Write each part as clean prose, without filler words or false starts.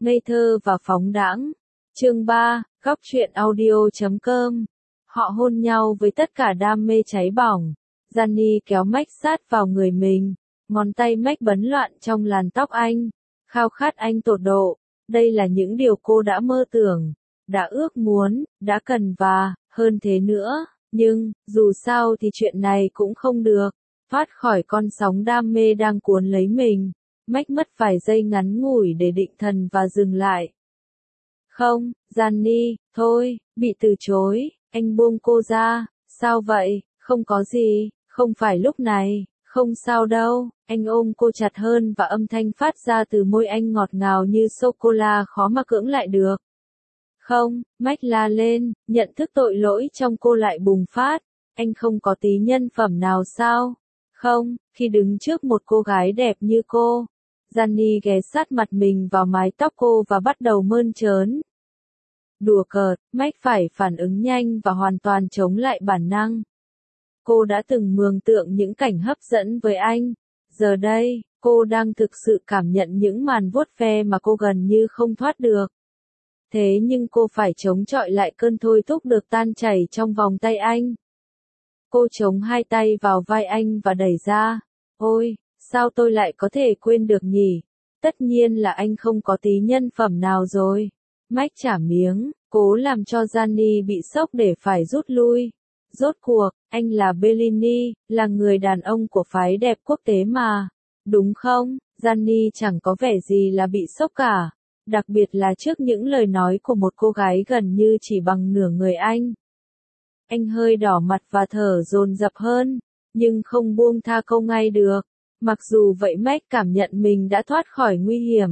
Ngây thơ và phóng đãng. Chương 3, góc truyện audio.com. Họ hôn nhau với tất cả đam mê cháy bỏng. Gianni kéo Max sát vào người mình. Ngón tay Max bấn loạn trong làn tóc anh. Khao khát anh tột độ. Đây là những điều cô đã mơ tưởng, đã ước muốn, đã cần và, hơn thế nữa. Nhưng, dù sao thì chuyện này cũng không được. Thoát khỏi con sóng đam mê đang cuốn lấy mình. Max mất vài giây ngắn ngủi để định thần và dừng lại. Không, Gianni, thôi, bị từ chối, anh buông cô ra, sao vậy, không có gì, không phải lúc này, không sao đâu, anh ôm cô chặt hơn và âm thanh phát ra từ môi anh ngọt ngào như sô-cô-la khó mà cưỡng lại được. Không, Max la lên, nhận thức tội lỗi trong cô lại bùng phát, anh không có tí nhân phẩm nào sao? Không, khi đứng trước một cô gái đẹp như cô. Gianni ghé sát mặt mình vào mái tóc cô và bắt đầu mơn trớn. Đùa cợt, Max phải phản ứng nhanh và hoàn toàn chống lại bản năng. Cô đã từng mường tượng những cảnh hấp dẫn với anh. Giờ đây, cô đang thực sự cảm nhận những màn vuốt ve mà cô gần như không thoát được. Thế nhưng cô phải chống chọi lại cơn thôi thúc được tan chảy trong vòng tay anh. Cô chống hai tay vào vai anh và đẩy ra. Ôi, sao tôi lại có thể quên được nhỉ? Tất nhiên là anh không có tí nhân phẩm nào rồi. Max trả miếng, cố làm cho Gianni bị sốc để phải rút lui. Rốt cuộc, anh là Bellini, là người đàn ông của phái đẹp quốc tế mà. Đúng không? Gianni chẳng có vẻ gì là bị sốc cả. Đặc biệt là trước những lời nói của một cô gái gần như chỉ bằng nửa người anh. Anh hơi đỏ mặt và thở dồn dập hơn, nhưng không buông tha câu ngay được. Mặc dù vậy Max cảm nhận mình đã thoát khỏi nguy hiểm.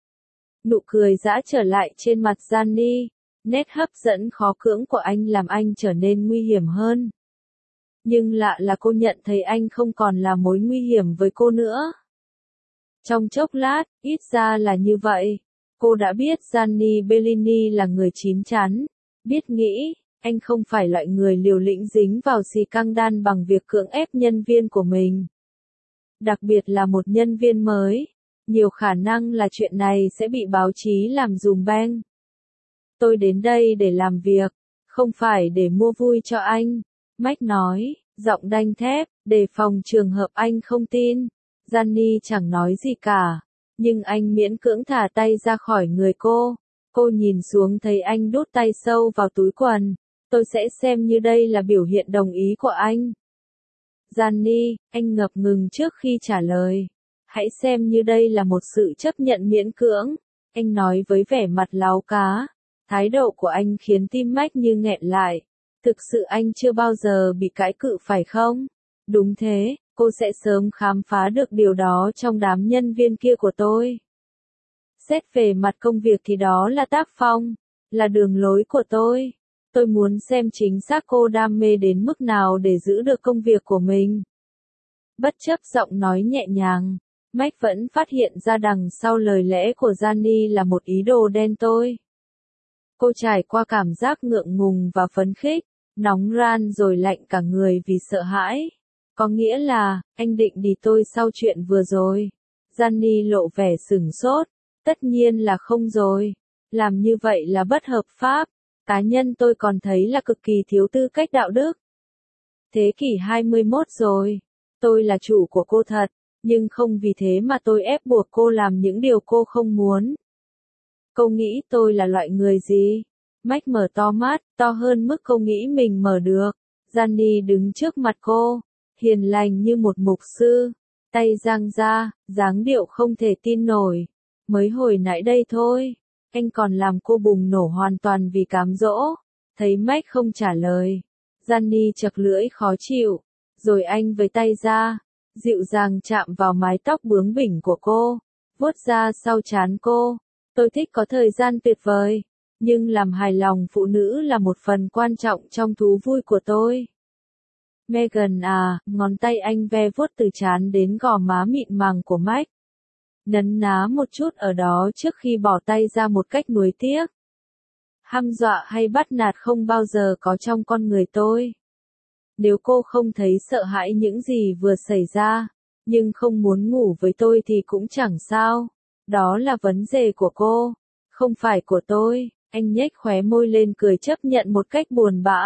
Nụ cười giã trở lại trên mặt Gianni, nét hấp dẫn khó cưỡng của anh làm anh trở nên nguy hiểm hơn. Nhưng lạ là cô nhận thấy anh không còn là mối nguy hiểm với cô nữa. Trong chốc lát, ít ra là như vậy, cô đã biết Gianni Bellini là người chín chắn, biết nghĩ, anh không phải loại người liều lĩnh dính vào xì căng đan bằng việc cưỡng ép nhân viên của mình. Đặc biệt là một nhân viên mới, nhiều khả năng là chuyện này sẽ bị báo chí làm dùm beng. Tôi đến đây để làm việc, không phải để mua vui cho anh, Max nói, giọng đanh thép, đề phòng trường hợp anh không tin. Gianni chẳng nói gì cả, nhưng anh miễn cưỡng thả tay ra khỏi người cô. Cô nhìn xuống thấy anh đút tay sâu vào túi quần. Tôi sẽ xem như đây là biểu hiện đồng ý của anh. Gianni, anh ngập ngừng trước khi trả lời. Hãy xem như đây là một sự chấp nhận miễn cưỡng. Anh nói với vẻ mặt láo cá. Thái độ của anh khiến tim Max như nghẹn lại. Thực sự anh chưa bao giờ bị cãi cự phải không? Đúng thế, cô sẽ sớm khám phá được điều đó trong đám nhân viên kia của tôi. Xét về mặt công việc thì đó là tác phong, là đường lối của tôi. Tôi muốn xem chính xác cô đam mê đến mức nào để giữ được công việc của mình. Bất chấp giọng nói nhẹ nhàng, Max vẫn phát hiện ra đằng sau lời lẽ của Gianni là một ý đồ đen tối. Cô trải qua cảm giác ngượng ngùng và phấn khích, nóng ran rồi lạnh cả người vì sợ hãi. Có nghĩa là, anh định đi tôi sau chuyện vừa rồi. Gianni lộ vẻ sửng sốt. Tất nhiên là không rồi. Làm như vậy là bất hợp pháp. Cá nhân tôi còn thấy là cực kỳ thiếu tư cách đạo đức. Thế kỷ 21 rồi. Tôi là chủ của cô thật, nhưng không vì thế mà tôi ép buộc cô làm những điều cô không muốn. Cô nghĩ tôi là loại người gì? Max mở to mắt, to hơn mức cô nghĩ mình mở được. Gianni đứng trước mặt cô, hiền lành như một mục sư, tay dang ra, dáng điệu không thể tin nổi. Mới hồi nãy đây thôi, anh còn làm cô bùng nổ hoàn toàn vì cám dỗ. Thấy Max không trả lời, Gianni chật lưỡi khó chịu, rồi anh với tay ra, dịu dàng chạm vào mái tóc bướng bỉnh của cô, vuốt ra sau trán cô. Tôi thích có thời gian tuyệt vời, nhưng làm hài lòng phụ nữ là một phần quan trọng trong thú vui của tôi. Megan à, ngón tay anh ve vuốt từ trán đến gò má mịn màng của Max. Nấn ná một chút ở đó trước khi bỏ tay ra một cách nuối tiếc. Hăm dọa hay bắt nạt không bao giờ có trong con người tôi. Nếu cô không thấy sợ hãi những gì vừa xảy ra, nhưng không muốn ngủ với tôi thì cũng chẳng sao. Đó là vấn đề của cô. Không phải của tôi, anh nhếch khóe môi lên cười chấp nhận một cách buồn bã.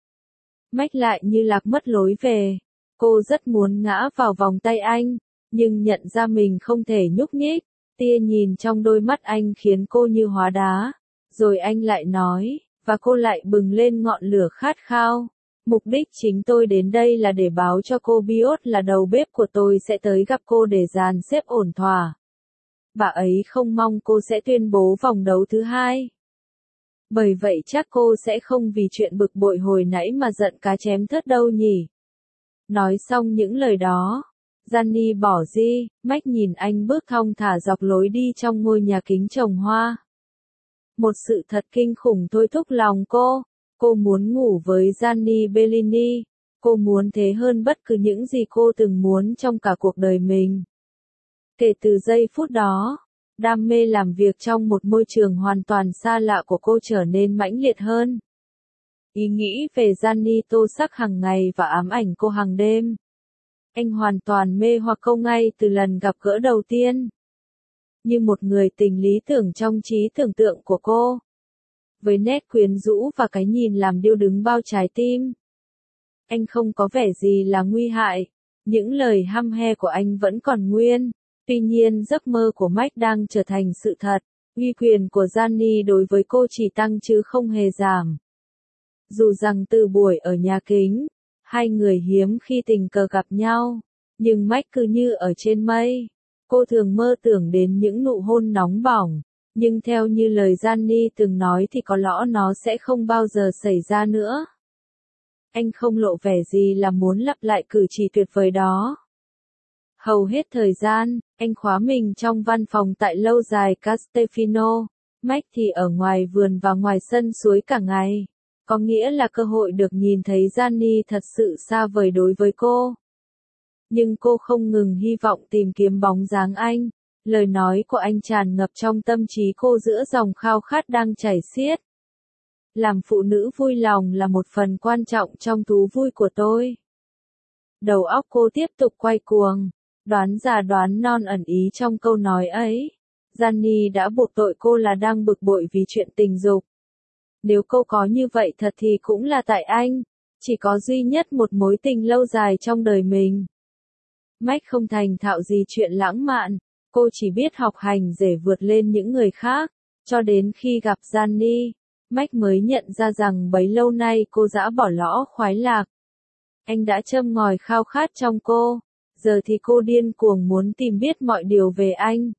Mách lại như lạc mất lối về. Cô rất muốn ngã vào vòng tay anh, nhưng nhận ra mình không thể nhúc nhích. Tia nhìn trong đôi mắt anh khiến cô như hóa đá. Rồi anh lại nói, và cô lại bừng lên ngọn lửa khát khao. Mục đích chính tôi đến đây là để báo cho cô Biot là đầu bếp của tôi sẽ tới gặp cô để dàn xếp ổn thỏa. Bà ấy không mong cô sẽ tuyên bố vòng đấu thứ hai. Bởi vậy chắc cô sẽ không vì chuyện bực bội hồi nãy mà giận cá chém thớt đâu nhỉ. Nói xong những lời đó, Gianni bỏ di, Mách nhìn anh bước thong thả dọc lối đi trong ngôi nhà kính trồng hoa. Một sự thật kinh khủng thôi thúc lòng cô. Cô muốn ngủ với Gianni Bellini. Cô muốn thế hơn bất cứ những gì cô từng muốn trong cả cuộc đời mình. Kể từ giây phút đó, đam mê làm việc trong một môi trường hoàn toàn xa lạ của cô trở nên mãnh liệt hơn. Ý nghĩ về Gianni tô sắc hàng ngày và ám ảnh cô hàng đêm. Anh hoàn toàn mê hoặc cô ngay từ lần gặp gỡ đầu tiên. Như một người tình lý tưởng trong trí tưởng tượng của cô. Với nét quyến rũ và cái nhìn làm điêu đứng bao trái tim. Anh không có vẻ gì là nguy hại. Những lời hăm he của anh vẫn còn nguyên. Tuy nhiên giấc mơ của Mách đang trở thành sự thật. Uy quyền của Gianni đối với cô chỉ tăng chứ không hề giảm. Dù rằng từ buổi ở nhà kính, hai người hiếm khi tình cờ gặp nhau, nhưng Mách cứ như ở trên mây. Cô thường mơ tưởng đến những nụ hôn nóng bỏng, nhưng theo như lời Gianni từng nói thì có lẽ nó sẽ không bao giờ xảy ra nữa. Anh không lộ vẻ gì là muốn lặp lại cử chỉ tuyệt vời đó. Hầu hết thời gian, anh khóa mình trong văn phòng tại lâu dài Castefino, Mách thì ở ngoài vườn và ngoài sân suối cả ngày. Có nghĩa là cơ hội được nhìn thấy Gianni thật sự xa vời đối với cô. Nhưng cô không ngừng hy vọng tìm kiếm bóng dáng anh. Lời nói của anh tràn ngập trong tâm trí cô giữa dòng khao khát đang chảy xiết. Làm phụ nữ vui lòng là một phần quan trọng trong thú vui của tôi. Đầu óc cô tiếp tục quay cuồng. Đoán già đoán non ẩn ý trong câu nói ấy. Gianni đã buộc tội cô là đang bực bội vì chuyện tình dục. Nếu cô có như vậy thật thì cũng là tại anh. Chỉ có duy nhất một mối tình lâu dài trong đời mình. Mách không thành thạo gì chuyện lãng mạn. Cô chỉ biết học hành để vượt lên những người khác. Cho đến khi gặp Gianni, Mách mới nhận ra rằng bấy lâu nay cô đã bỏ lõ khoái lạc. Anh đã châm ngòi khao khát trong cô. Giờ thì cô điên cuồng muốn tìm biết mọi điều về anh.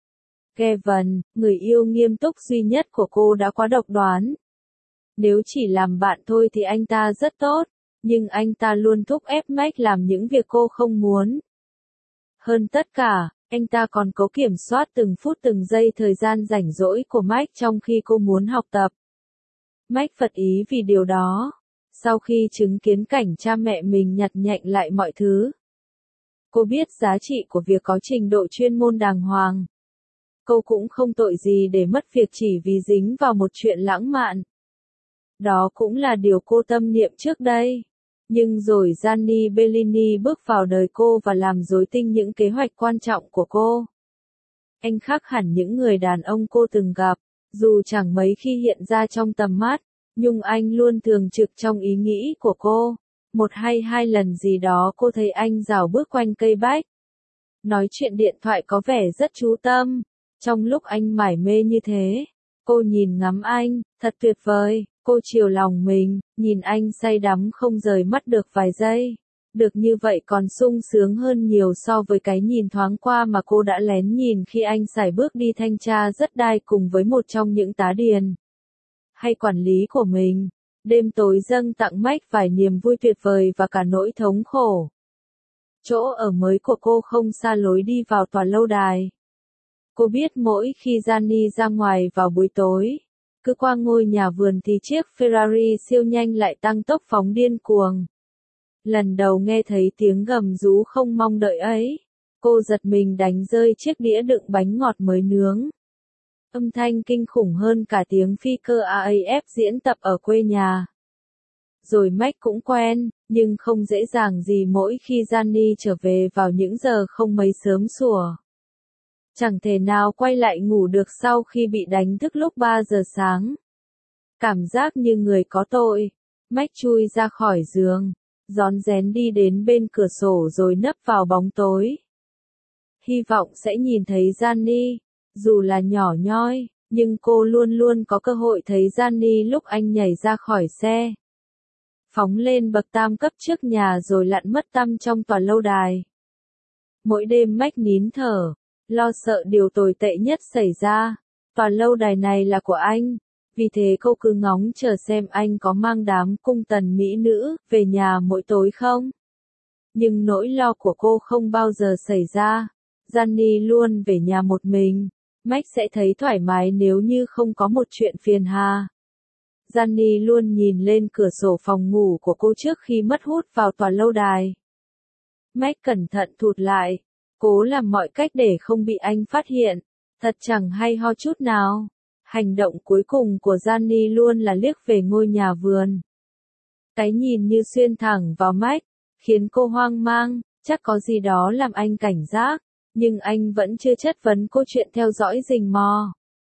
Kevin, người yêu nghiêm túc duy nhất của cô đã quá độc đoán. Nếu chỉ làm bạn thôi thì anh ta rất tốt, nhưng anh ta luôn thúc ép Mách làm những việc cô không muốn. Hơn tất cả, anh ta còn cố kiểm soát từng phút từng giây thời gian rảnh rỗi của Mách trong khi cô muốn học tập. Mách phật ý vì điều đó. Sau khi chứng kiến cảnh cha mẹ mình nhặt nhạnh lại mọi thứ, cô biết giá trị của việc có trình độ chuyên môn đàng hoàng. Cô cũng không tội gì để mất việc chỉ vì dính vào một chuyện lãng mạn. Đó cũng là điều cô tâm niệm trước đây. Nhưng rồi Gianni Bellini bước vào đời cô và làm rối tinh những kế hoạch quan trọng của cô. Anh khác hẳn những người đàn ông cô từng gặp, dù chẳng mấy khi hiện ra trong tầm mắt, nhưng anh luôn thường trực trong ý nghĩ của cô. Một hay hai lần gì đó cô thấy anh rảo bước quanh cây bách. Nói chuyện điện thoại có vẻ rất chú tâm. Trong lúc anh mải mê như thế, cô nhìn ngắm anh, thật tuyệt vời. Cô chiều lòng mình, nhìn anh say đắm không rời mắt được vài giây. Được như vậy còn sung sướng hơn nhiều so với cái nhìn thoáng qua mà cô đã lén nhìn khi anh sải bước đi thanh tra đất đai cùng với một trong những tá điền hay quản lý của mình. Đêm tối dâng tặng Mách vài niềm vui tuyệt vời và cả nỗi thống khổ. Chỗ ở mới của cô không xa lối đi vào tòa lâu đài. Cô biết mỗi khi Gianni ra ngoài vào buổi tối, cứ qua ngôi nhà vườn thì chiếc Ferrari siêu nhanh lại tăng tốc phóng điên cuồng. Lần đầu nghe thấy tiếng gầm rú không mong đợi ấy, cô giật mình đánh rơi chiếc đĩa đựng bánh ngọt mới nướng. Âm thanh kinh khủng hơn cả tiếng phi cơ AAF diễn tập ở quê nhà. Rồi Mách cũng quen, nhưng không dễ dàng gì mỗi khi Gianni trở về vào những giờ không mấy sớm sủa. Chẳng thể nào quay lại ngủ được sau khi bị đánh thức lúc 3 giờ sáng. Cảm giác như người có tội. Mike chui ra khỏi giường, rón rén đi đến bên cửa sổ rồi nấp vào bóng tối. Hy vọng sẽ nhìn thấy Gianni, dù là nhỏ nhoi, nhưng cô luôn luôn có cơ hội thấy Gianni lúc anh nhảy ra khỏi xe. Phóng lên bậc tam cấp trước nhà rồi lặn mất tăm trong tòa lâu đài. Mỗi đêm Mike nín thở, lo sợ điều tồi tệ nhất xảy ra. Tòa lâu đài này là của anh, vì thế cô cứ ngóng chờ xem anh có mang đám cung tần mỹ nữ về nhà mỗi tối không. Nhưng nỗi lo của cô không bao giờ xảy ra. Gianni luôn về nhà một mình. Mike sẽ thấy thoải mái nếu như không có một chuyện phiền hà. Gianni luôn nhìn lên cửa sổ phòng ngủ của cô trước khi mất hút vào tòa lâu đài. Mike cẩn thận thụt lại, cố làm mọi cách để không bị anh phát hiện. Thật chẳng hay ho chút nào. Hành động cuối cùng của Gianni luôn là liếc về ngôi nhà vườn. Cái nhìn như xuyên thẳng vào Mike, khiến cô hoang mang, chắc có gì đó làm anh cảnh giác, nhưng anh vẫn chưa chất vấn cô chuyện theo dõi rình mò.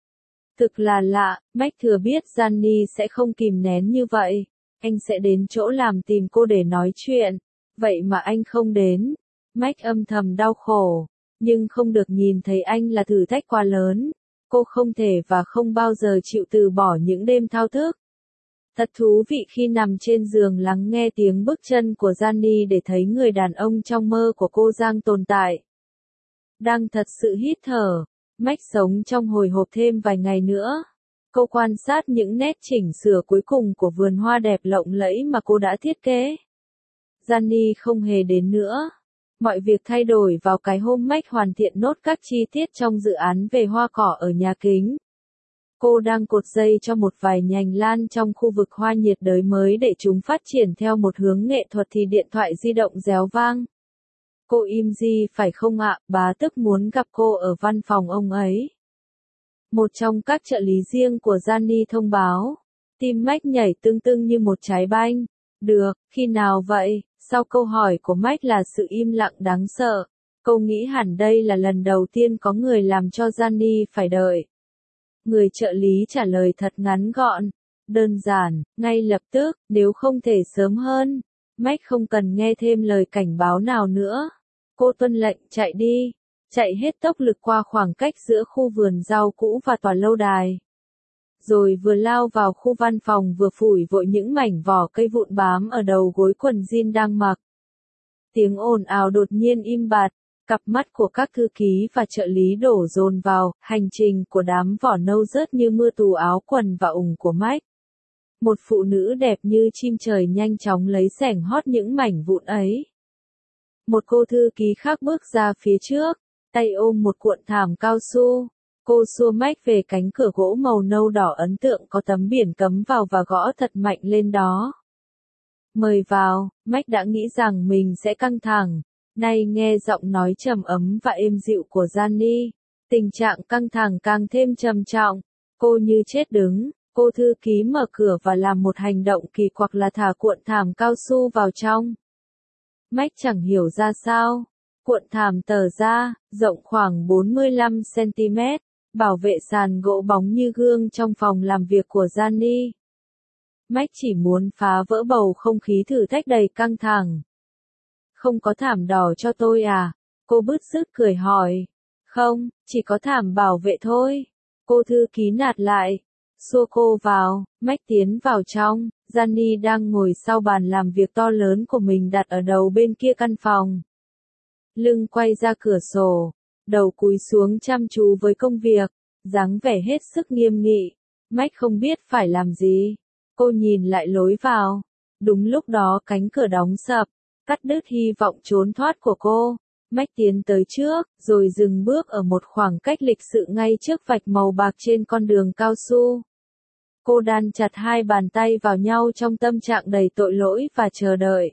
Thực là lạ, Mike thừa biết Gianni sẽ không kìm nén như vậy, anh sẽ đến chỗ làm tìm cô để nói chuyện, vậy mà anh không đến. Mike âm thầm đau khổ, nhưng không được nhìn thấy anh là thử thách quá lớn. Cô không thể và không bao giờ chịu từ bỏ những đêm thao thức. Thật thú vị khi nằm trên giường lắng nghe tiếng bước chân của Gianni để thấy người đàn ông trong mơ của cô đang tồn tại. Đang thật sự hít thở, Mike sống trong hồi hộp thêm vài ngày nữa. Cô quan sát những nét chỉnh sửa cuối cùng của vườn hoa đẹp lộng lẫy mà cô đã thiết kế. Gianni không hề đến nữa. Mọi việc thay đổi vào cái hôm Mike hoàn thiện nốt các chi tiết trong dự án về hoa cỏ ở nhà kính. Cô đang cột dây cho một vài nhành lan trong khu vực hoa nhiệt đới mới để chúng phát triển theo một hướng nghệ thuật thì điện thoại di động réo vang. Cô im gì phải không ạ, bá tức muốn gặp cô ở văn phòng ông ấy. Một trong các trợ lý riêng của Gianni thông báo. Tim Mike nhảy tưng tưng như một trái banh. Được, khi nào vậy? Sau câu hỏi của Mike là sự im lặng đáng sợ. Cô nghĩ hẳn đây là lần đầu tiên có người làm cho Gianni phải đợi. Người trợ lý trả lời thật ngắn gọn, đơn giản, ngay lập tức, nếu không thể sớm hơn. Mike không cần nghe thêm lời cảnh báo nào nữa. Cô tuân lệnh chạy đi, chạy hết tốc lực qua khoảng cách giữa khu vườn rau cũ và tòa lâu đài. Rồi vừa lao vào khu văn phòng vừa phủi vội những mảnh vỏ cây vụn bám ở đầu gối quần jean đang mặc. Tiếng ồn ào đột nhiên im bặt, cặp mắt của các thư ký và trợ lý đổ dồn vào, hành trình của đám vỏ nâu rớt như mưa tù áo quần và ủng của Mike. Một phụ nữ đẹp như chim trời nhanh chóng lấy xẻng hót những mảnh vụn ấy. Một cô thư ký khác bước ra phía trước, tay ôm một cuộn thảm cao su. Cô xua Mike về cánh cửa gỗ màu nâu đỏ ấn tượng có tấm biển cấm vào và gõ thật mạnh lên đó. Mời vào, Mike đã nghĩ rằng mình sẽ căng thẳng. Nay nghe giọng nói trầm ấm và êm dịu của Gianni, tình trạng căng thẳng càng thêm trầm trọng. Cô như chết đứng, cô thư ký mở cửa và làm một hành động kỳ quặc là thả cuộn thảm cao su vào trong. Mike chẳng hiểu ra sao. Cuộn thảm tờ ra, rộng khoảng 45 cm, bảo vệ sàn gỗ bóng như gương trong phòng làm việc của Gianni. Mike chỉ muốn phá vỡ bầu không khí thử thách đầy căng thẳng. Không có thảm đỏ cho tôi à? Cô bứt rứt cười hỏi. Không, chỉ có thảm bảo vệ thôi. Cô thư ký nạt lại. Xua cô vào, Mike tiến vào trong. Gianni đang ngồi sau bàn làm việc to lớn của mình đặt ở đầu bên kia căn phòng. Lưng quay ra cửa sổ, đầu cúi xuống chăm chú với công việc, dáng vẻ hết sức nghiêm nghị. Mike không biết phải làm gì. Cô nhìn lại lối vào. Đúng lúc đó cánh cửa đóng sập, cắt đứt hy vọng trốn thoát của cô. Mike tiến tới trước, rồi dừng bước ở một khoảng cách lịch sự ngay trước vạch màu bạc trên con đường cao su. Cô đan chặt hai bàn tay vào nhau trong tâm trạng đầy tội lỗi và chờ đợi.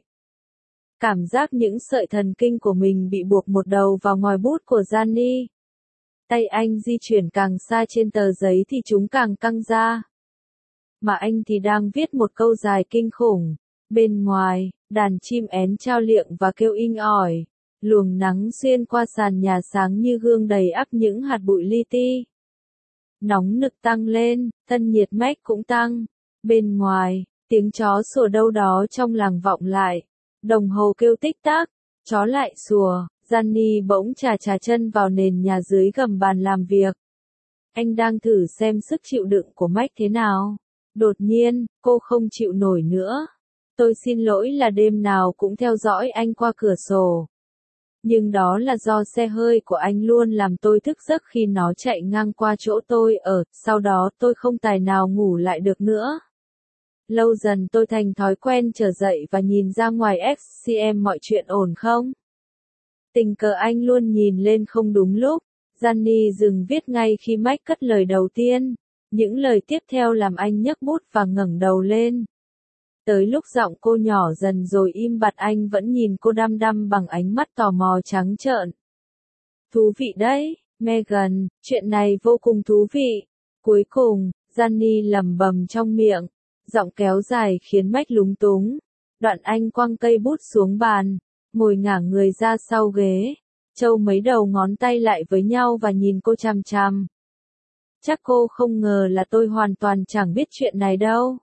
Cảm giác những sợi thần kinh của mình bị buộc một đầu vào ngòi bút của Gianni. Tay anh di chuyển càng xa trên tờ giấy thì chúng càng căng ra. Mà anh thì đang viết một câu dài kinh khủng. Bên ngoài, đàn chim én chao liệng và kêu inh ỏi. Luồng nắng xuyên qua sàn nhà sáng như gương đầy ắp những hạt bụi li ti. Nóng nực tăng lên, thân nhiệt Mac cũng tăng. Bên ngoài, tiếng chó sủa đâu đó trong làng vọng lại. Đồng hồ kêu tích tắc, chó lại sủa. Gianni bỗng chà chân vào nền nhà dưới gầm bàn làm việc. Anh đang thử xem sức chịu đựng của Mac thế nào. Đột nhiên, cô không chịu nổi nữa. Tôi xin lỗi là đêm nào cũng theo dõi anh qua cửa sổ. Nhưng đó là do xe hơi của anh luôn làm tôi thức giấc khi nó chạy ngang qua chỗ tôi ở, sau đó tôi không tài nào ngủ lại được nữa. Lâu dần tôi thành thói quen trở dậy và nhìn ra ngoài xem mọi chuyện ổn không. Tình cờ anh luôn nhìn lên không đúng lúc. Gianni dừng viết ngay khi Mac cất lời đầu tiên. Những lời tiếp theo làm anh nhấc bút và ngẩng đầu lên. Tới lúc giọng cô nhỏ dần rồi im bặt anh vẫn nhìn cô đăm đăm bằng ánh mắt tò mò trắng trợn. Thú vị đấy, Megan, chuyện này vô cùng thú vị. Cuối cùng, Gianni lẩm bẩm trong miệng. Giọng kéo dài khiến Mac lúng túng. Đoạn anh quăng cây bút xuống bàn, ngồi ngả người ra sau ghế, châu mấy đầu ngón tay lại với nhau và nhìn cô chằm chằm. Chắc cô không ngờ là tôi hoàn toàn chẳng biết chuyện này đâu.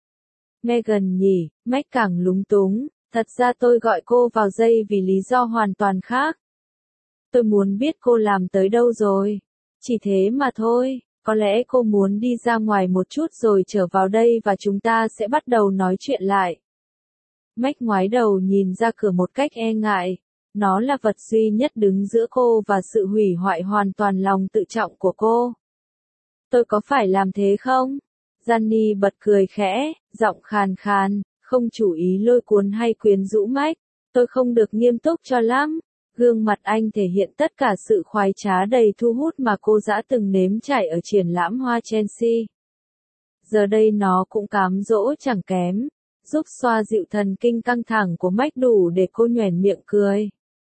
Megan nhỉ, Mac càng lúng túng, thật ra tôi gọi cô vào dây vì lý do hoàn toàn khác. Tôi muốn biết cô làm tới đâu rồi. Chỉ thế mà thôi, có lẽ cô muốn đi ra ngoài một chút rồi trở vào đây và chúng ta sẽ bắt đầu nói chuyện lại. Mac ngoái đầu nhìn ra cửa một cách e ngại. Nó là vật duy nhất đứng giữa cô và sự hủy hoại hoàn toàn lòng tự trọng của cô. Tôi có phải làm thế không? Gianni bật cười khẽ, giọng khàn khàn, không chủ ý lôi cuốn hay quyến rũ Mac. Tôi không được nghiêm túc cho lắm. Gương mặt anh thể hiện tất cả sự khoái trá đầy thu hút mà cô đã từng nếm trải ở triển lãm hoa Chelsea. Giờ đây nó cũng cám dỗ chẳng kém, giúp xoa dịu thần kinh căng thẳng của Mac đủ để cô nhoẻn miệng cười.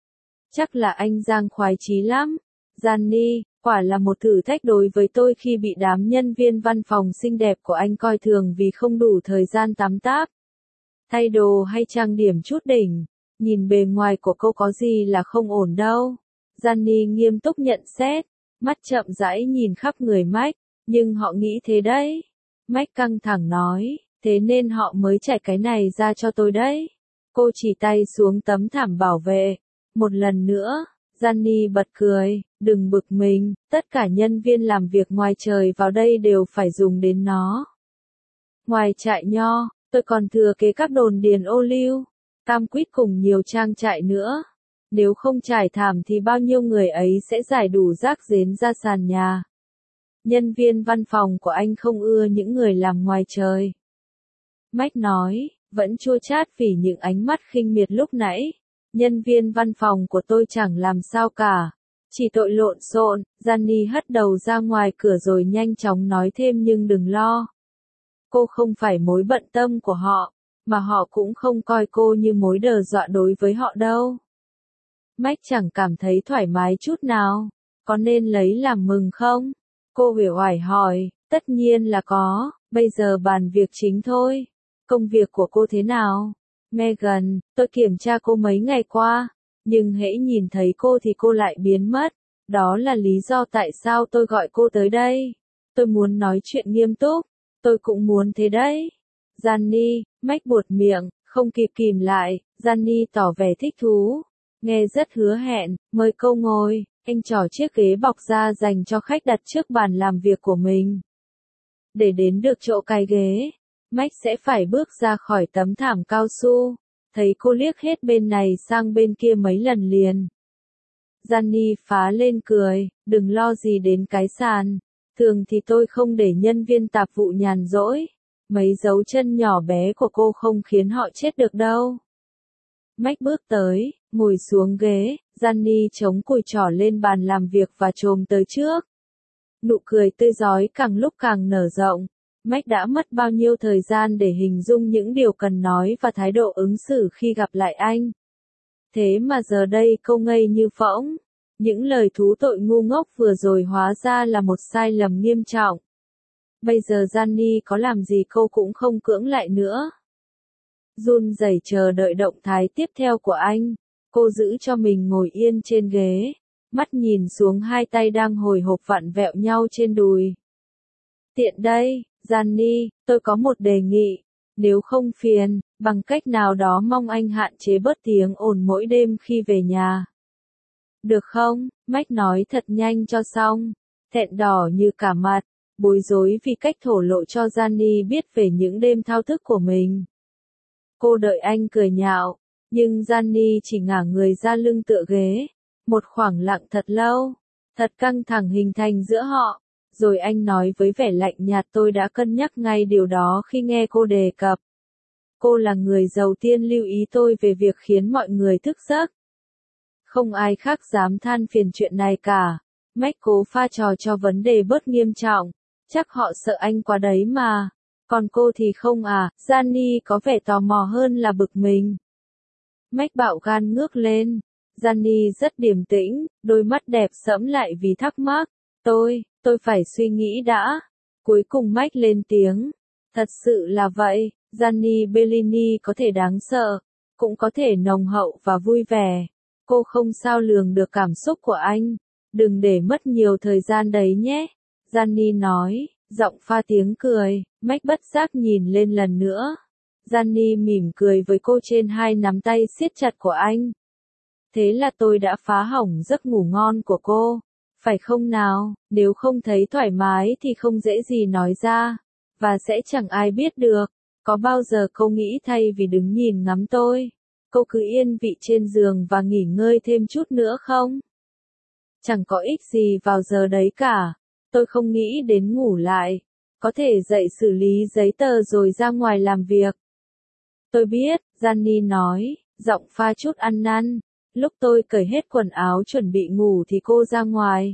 Chắc là anh giang khoái chí lắm. Gianni, quả là một thử thách đối với tôi khi bị đám nhân viên văn phòng xinh đẹp của anh coi thường vì không đủ thời gian tắm táp, thay đồ hay trang điểm chút đỉnh. Nhìn bề ngoài của cô có gì là không ổn đâu. Gianni nghiêm túc nhận xét, mắt chậm rãi nhìn khắp người Mac, nhưng họ nghĩ thế đấy. Mac căng thẳng nói, thế nên họ mới trải cái này ra cho tôi đấy. Cô chỉ tay xuống tấm thảm bảo vệ. Một lần nữa, Gianni bật cười, đừng bực mình, tất cả nhân viên làm việc ngoài trời vào đây đều phải dùng đến nó. Ngoài trại nho, tôi còn thừa kế các đồn điền ô liu, cam quýt cùng nhiều trang trại nữa. Nếu không trải thảm thì bao nhiêu người ấy sẽ rải đủ rác rến ra sàn nhà. Nhân viên văn phòng của anh không ưa những người làm ngoài trời. Mac nói, vẫn chua chát vì những ánh mắt khinh miệt lúc nãy. Nhân viên văn phòng của tôi chẳng làm sao cả. Chỉ tội lộn xộn. Gianni hất đầu ra ngoài cửa rồi nhanh chóng nói thêm nhưng đừng lo. Cô không phải mối bận tâm của họ, mà họ cũng không coi cô như mối đe dọa đối với họ đâu. Mac chẳng cảm thấy thoải mái chút nào. Có nên lấy làm mừng không? Cô uể oải hỏi, tất nhiên là có, bây giờ bàn việc chính thôi. Công việc của cô thế nào? Megan, tôi kiểm tra cô mấy ngày qua, nhưng hễ nhìn thấy cô thì cô lại biến mất. Đó là lý do tại sao tôi gọi cô tới đây. Tôi muốn nói chuyện nghiêm túc. Tôi cũng muốn thế đấy. Gianni, Mac buột miệng, không kịp kìm lại. Gianni tỏ vẻ thích thú. Nghe rất hứa hẹn, mời cô ngồi. Anh trỏ chiếc ghế bọc da dành cho khách đặt trước bàn làm việc của mình. Để đến được chỗ cái ghế, Mac sẽ phải bước ra khỏi tấm thảm cao su. Thấy cô liếc hết bên này sang bên kia mấy lần liền. Gianni phá lên cười, đừng lo gì đến cái sàn. Thường thì tôi không để nhân viên tạp vụ nhàn rỗi. Mấy dấu chân nhỏ bé của cô không khiến họ chết được đâu. Mac bước tới, ngồi xuống ghế, Gianni chống cùi trỏ lên bàn làm việc và chồm tới trước. Nụ cười tươi rói càng lúc càng nở rộng. Mac đã mất bao nhiêu thời gian để hình dung những điều cần nói và thái độ ứng xử khi gặp lại anh. Thế mà giờ đây cô ngây như phỗng. Những lời thú tội ngu ngốc vừa rồi hóa ra là một sai lầm nghiêm trọng. Bây giờ Gianni có làm gì cô cũng không cưỡng lại nữa. Run rẩy chờ đợi động thái tiếp theo của anh. Cô giữ cho mình ngồi yên trên ghế, mắt nhìn xuống hai tay đang hồi hộp vặn vẹo nhau trên đùi. Tiện đây, Gianni, tôi có một đề nghị. Nếu không phiền, bằng cách nào đó mong anh hạn chế bớt tiếng ồn mỗi đêm khi về nhà. Được không? Mike nói thật nhanh cho xong. Thẹn đỏ như cả mặt, bối rối vì cách thổ lộ cho Gianni biết về những đêm thao thức của mình. Cô đợi anh cười nhạo, nhưng Gianni chỉ ngả người ra lưng tựa ghế. Một khoảng lặng thật lâu, thật căng thẳng hình thành giữa họ. Rồi anh nói với vẻ lạnh nhạt, tôi đã cân nhắc ngay điều đó khi nghe cô đề cập. Cô là người đầu tiên lưu ý tôi về việc khiến mọi người thức giấc. Không ai khác dám than phiền chuyện này cả. Mike cố pha trò cho vấn đề bớt nghiêm trọng. Chắc họ sợ anh quá đấy mà. Còn cô thì không à? Gianni có vẻ tò mò hơn là bực mình. Mike bạo gan ngước lên. Gianni rất điềm tĩnh, đôi mắt đẹp sẫm lại vì thắc mắc. Tôi phải suy nghĩ đã. Cuối cùng Mike lên tiếng. Thật sự là vậy, Gianni Bellini có thể đáng sợ, cũng có thể nồng hậu và vui vẻ. Cô không sao lường được cảm xúc của anh. Đừng để mất nhiều thời gian đấy nhé. Gianni nói, giọng pha tiếng cười. Mike bất giác nhìn lên lần nữa. Gianni mỉm cười với cô trên hai nắm tay siết chặt của anh. Thế là tôi đã phá hỏng giấc ngủ ngon của cô. Phải không nào? Nếu không thấy thoải mái thì không dễ gì nói ra. Và sẽ chẳng ai biết được. Có bao giờ cô nghĩ thay vì đứng nhìn ngắm tôi, cô cứ yên vị trên giường và nghỉ ngơi thêm chút nữa không? Chẳng có ích gì vào giờ đấy cả. Tôi không nghĩ đến ngủ lại. Có thể dậy xử lý giấy tờ rồi ra ngoài làm việc. Tôi biết, Gianni nói, giọng pha chút ăn năn. Lúc tôi cởi hết quần áo chuẩn bị ngủ thì cô ra ngoài.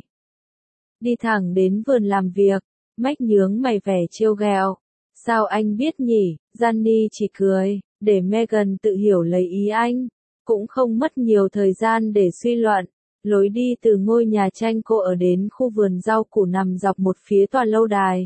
Đi thẳng đến vườn làm việc. Mike nhướng mày vẻ trêu ghẹo. Sao anh biết nhỉ? Gianni chỉ cười, để Megan tự hiểu lấy ý anh. Cũng không mất nhiều thời gian để suy luận. Lối đi từ ngôi nhà tranh cô ở đến khu vườn rau củ nằm dọc một phía tòa lâu đài.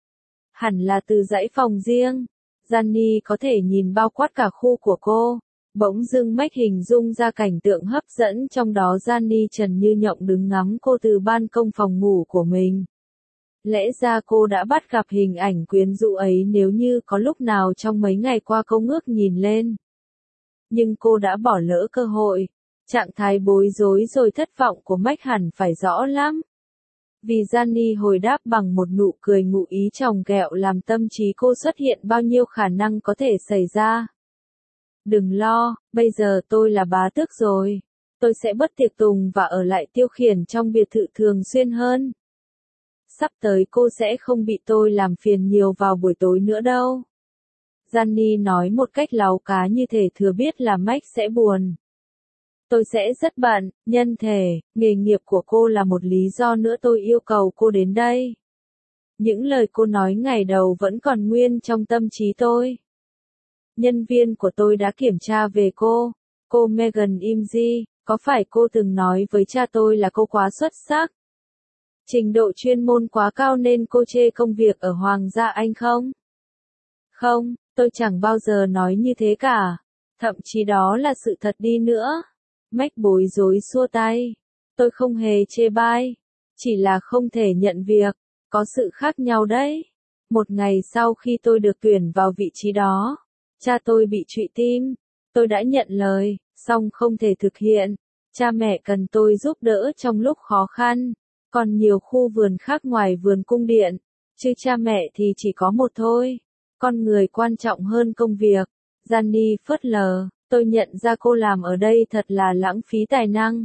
Hẳn là từ dãy phòng riêng. Gianni có thể nhìn bao quát cả khu của cô. Bỗng dưng Mike hình dung ra cảnh tượng hấp dẫn trong đó Gianni trần như nhộng đứng ngắm cô từ ban công phòng ngủ của mình. Lẽ ra cô đã bắt gặp hình ảnh quyến rũ ấy nếu như có lúc nào trong mấy ngày qua cô ngước nhìn lên. Nhưng cô đã bỏ lỡ cơ hội. Trạng thái bối rối rồi thất vọng của Mike hẳn phải rõ lắm. Vì Gianni hồi đáp bằng một nụ cười ngụ ý tròng ghẹo làm tâm trí cô xuất hiện bao nhiêu khả năng có thể xảy ra. Đừng lo, bây giờ tôi là bá tước rồi. Tôi sẽ bớt tiệc tùng và ở lại tiêu khiển trong biệt thự thường xuyên hơn. Sắp tới cô sẽ không bị tôi làm phiền nhiều vào buổi tối nữa đâu. Gianni nói một cách láu cá như thể thừa biết là Mike sẽ buồn. Tôi sẽ rất bận, nhân thể, nghề nghiệp của cô là một lý do nữa tôi yêu cầu cô đến đây. Những lời cô nói ngày đầu vẫn còn nguyên trong tâm trí tôi. Nhân viên của tôi đã kiểm tra về cô Megan Imzi, có phải cô từng nói với cha tôi là cô quá xuất sắc? Trình độ chuyên môn quá cao nên cô chê công việc ở Hoàng gia Anh không? Không, tôi chẳng bao giờ nói như thế cả. Thậm chí đó là sự thật đi nữa. Mike bối rối xua tay. Tôi không hề chê bai. Chỉ là không thể nhận việc. Có sự khác nhau đấy. Một ngày sau khi tôi được tuyển vào vị trí đó, cha tôi bị trụy tim. Tôi đã nhận lời, song không thể thực hiện. Cha mẹ cần tôi giúp đỡ trong lúc khó khăn. Còn nhiều khu vườn khác ngoài vườn cung điện. Chứ cha mẹ thì chỉ có một thôi. Con người quan trọng hơn công việc. Gianni phớt lờ. Tôi nhận ra cô làm ở đây thật là lãng phí tài năng.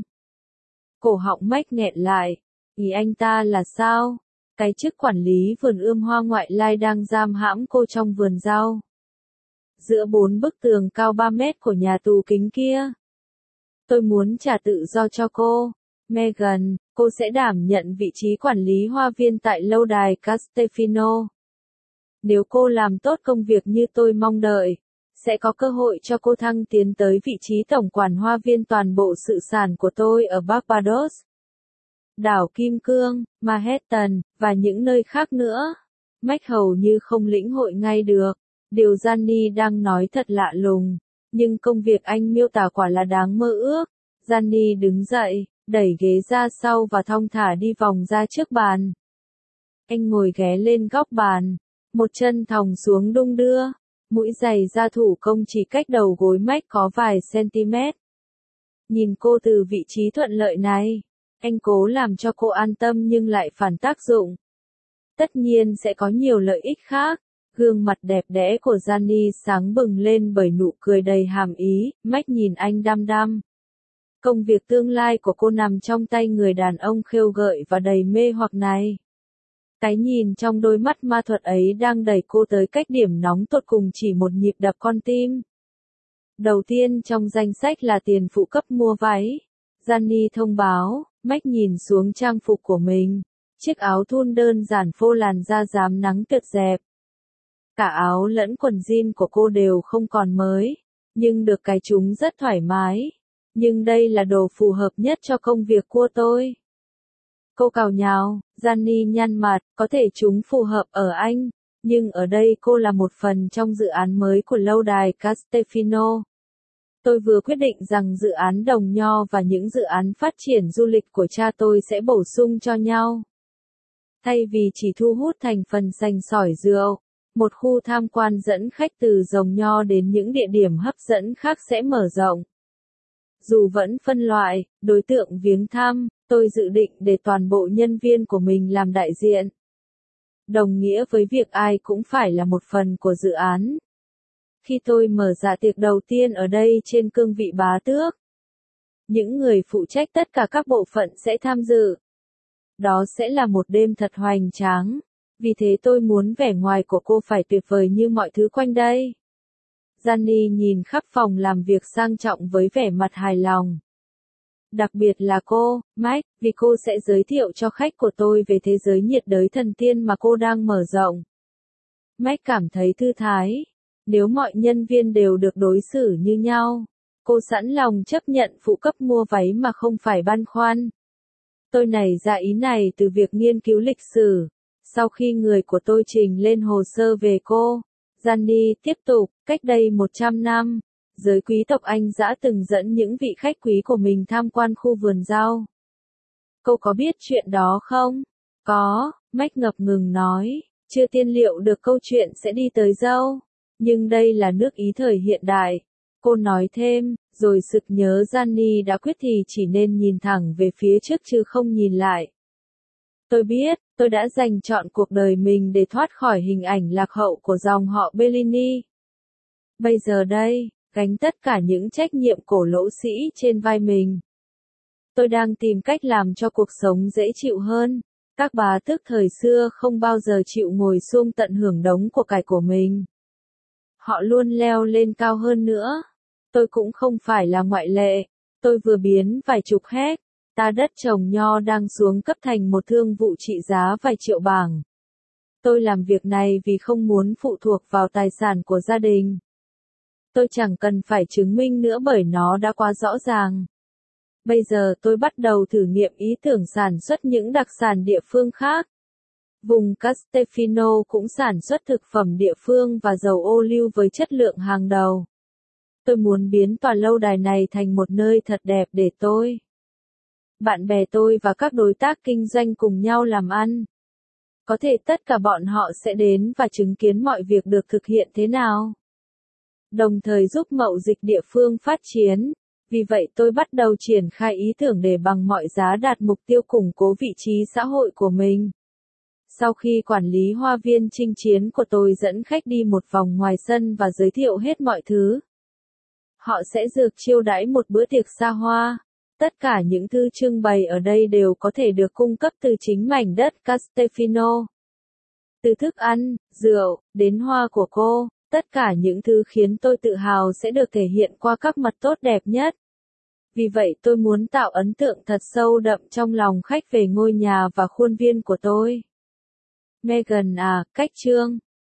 Cổ họng Mike nghẹn lại. Ý anh ta là sao? Cái chức quản lý vườn ươm hoa ngoại lai đang giam hãm cô trong vườn rau. Giữa 4 bức tường cao 3 mét của nhà tù kính kia. Tôi muốn trả tự do cho cô. Megan, cô sẽ đảm nhận vị trí quản lý hoa viên tại lâu đài Castefino. Nếu cô làm tốt công việc như tôi mong đợi, sẽ có cơ hội cho cô thăng tiến tới vị trí tổng quản hoa viên toàn bộ sự sản của tôi ở Barbados, đảo Kim Cương, Manhattan, và những nơi khác nữa. Mike hầu như không lĩnh hội ngay được. Điều Gianni đang nói thật lạ lùng, nhưng công việc anh miêu tả quả là đáng mơ ước. Gianni đứng dậy, đẩy ghế ra sau và thong thả đi vòng ra trước bàn. Anh ngồi ghé lên góc bàn, một chân thòng xuống đung đưa, mũi giày da thủ công chỉ cách đầu gối Mac có vài cm. Nhìn cô từ vị trí thuận lợi này, anh cố làm cho cô an tâm nhưng lại phản tác dụng. Tất nhiên sẽ có nhiều lợi ích khác. Gương mặt đẹp đẽ của Gianni sáng bừng lên bởi nụ cười đầy hàm ý, Mac nhìn anh đăm đăm. Công việc tương lai của cô nằm trong tay người đàn ông khêu gợi và đầy mê hoặc này. Cái nhìn trong đôi mắt ma thuật ấy đang đẩy cô tới cách điểm nóng tột cùng chỉ một nhịp đập con tim. Đầu tiên trong danh sách là tiền phụ cấp mua váy. Gianni thông báo, Mac nhìn xuống trang phục của mình. Chiếc áo thun đơn giản phô làn da rám nắng tuyệt đẹp. Cả áo lẫn quần jean của cô đều không còn mới, nhưng được cái chúng rất thoải mái. Nhưng đây là đồ phù hợp nhất cho công việc của tôi. Cô càu nhàu, Gianni nhăn mặt, có thể chúng phù hợp ở anh, nhưng ở đây cô là một phần trong dự án mới của lâu đài Castefino. Tôi vừa quyết định rằng dự án Đồng Nho và những dự án phát triển du lịch của cha tôi sẽ bổ sung cho nhau. Thay vì chỉ thu hút thành phần sành sỏi rượu, một khu tham quan dẫn khách từ Rồng Nho đến những địa điểm hấp dẫn khác sẽ mở rộng. Dù vẫn phân loại, đối tượng viếng thăm, tôi dự định để toàn bộ nhân viên của mình làm đại diện. Đồng nghĩa với việc ai cũng phải là một phần của dự án. Khi tôi mở dạ tiệc đầu tiên ở đây trên cương vị bá tước, những người phụ trách tất cả các bộ phận sẽ tham dự. Đó sẽ là một đêm thật hoành tráng, vì thế tôi muốn vẻ ngoài của cô phải tuyệt vời như mọi thứ quanh đây. Gianni nhìn khắp phòng làm việc sang trọng với vẻ mặt hài lòng. Đặc biệt là cô, Mac, vì cô sẽ giới thiệu cho khách của tôi về thế giới nhiệt đới thần tiên mà cô đang mở rộng. Mac cảm thấy thư thái. Nếu mọi nhân viên đều được đối xử như nhau, cô sẵn lòng chấp nhận phụ cấp mua váy mà không phải băn khoăn. Tôi nảy ra ý này từ việc nghiên cứu lịch sử. Sau khi người của tôi trình lên hồ sơ về cô, Gianni tiếp tục, cách đây 100 năm, giới quý tộc Anh đã từng dẫn những vị khách quý của mình tham quan khu vườn rau. Cô có biết chuyện đó không? Có, Mac ngập ngừng nói, chưa tiên liệu được câu chuyện sẽ đi tới đâu. Nhưng đây là nước Ý thời hiện đại. Cô nói thêm, rồi sực nhớ Gianni đã quyết thì chỉ nên nhìn thẳng về phía trước chứ không nhìn lại. Tôi biết, tôi đã dành trọn cuộc đời mình để thoát khỏi hình ảnh lạc hậu của dòng họ Bellini. Bây giờ đây, gánh tất cả những trách nhiệm cổ lỗ sĩ trên vai mình. Tôi đang tìm cách làm cho cuộc sống dễ chịu hơn. Các bá tước thời xưa không bao giờ chịu ngồi xuông tận hưởng đống của cải của mình. Họ luôn leo lên cao hơn nữa. Tôi cũng không phải là ngoại lệ. Tôi vừa biến vài chục ta đất trồng nho đang xuống cấp thành một thương vụ trị giá vài triệu bảng. Tôi làm việc này vì không muốn phụ thuộc vào tài sản của gia đình. Tôi chẳng cần phải chứng minh nữa bởi nó đã quá rõ ràng. Bây giờ tôi bắt đầu thử nghiệm ý tưởng sản xuất những đặc sản địa phương khác. Vùng Castefino cũng sản xuất thực phẩm địa phương và dầu ô liu với chất lượng hàng đầu. Tôi muốn biến tòa lâu đài này thành một nơi thật đẹp để tôi, bạn bè tôi và các đối tác kinh doanh cùng nhau làm ăn. Có thể tất cả bọn họ sẽ đến và chứng kiến mọi việc được thực hiện thế nào. Đồng thời giúp mậu dịch địa phương phát triển. Vì vậy tôi bắt đầu triển khai ý tưởng để bằng mọi giá đạt mục tiêu củng cố vị trí xã hội của mình. Sau khi quản lý hoa viên chinh chiến của tôi dẫn khách đi một vòng ngoài sân và giới thiệu hết mọi thứ, họ sẽ được chiêu đãi một bữa tiệc xa hoa. Tất cả những thứ trưng bày ở đây đều có thể được cung cấp từ chính mảnh đất Castefino. Từ thức ăn, rượu, đến hoa của cô, tất cả những thứ khiến tôi tự hào sẽ được thể hiện qua các mặt tốt đẹp nhất. Vì vậy tôi muốn tạo ấn tượng thật sâu đậm trong lòng khách về ngôi nhà và khuôn viên của tôi. Megan à, cách chương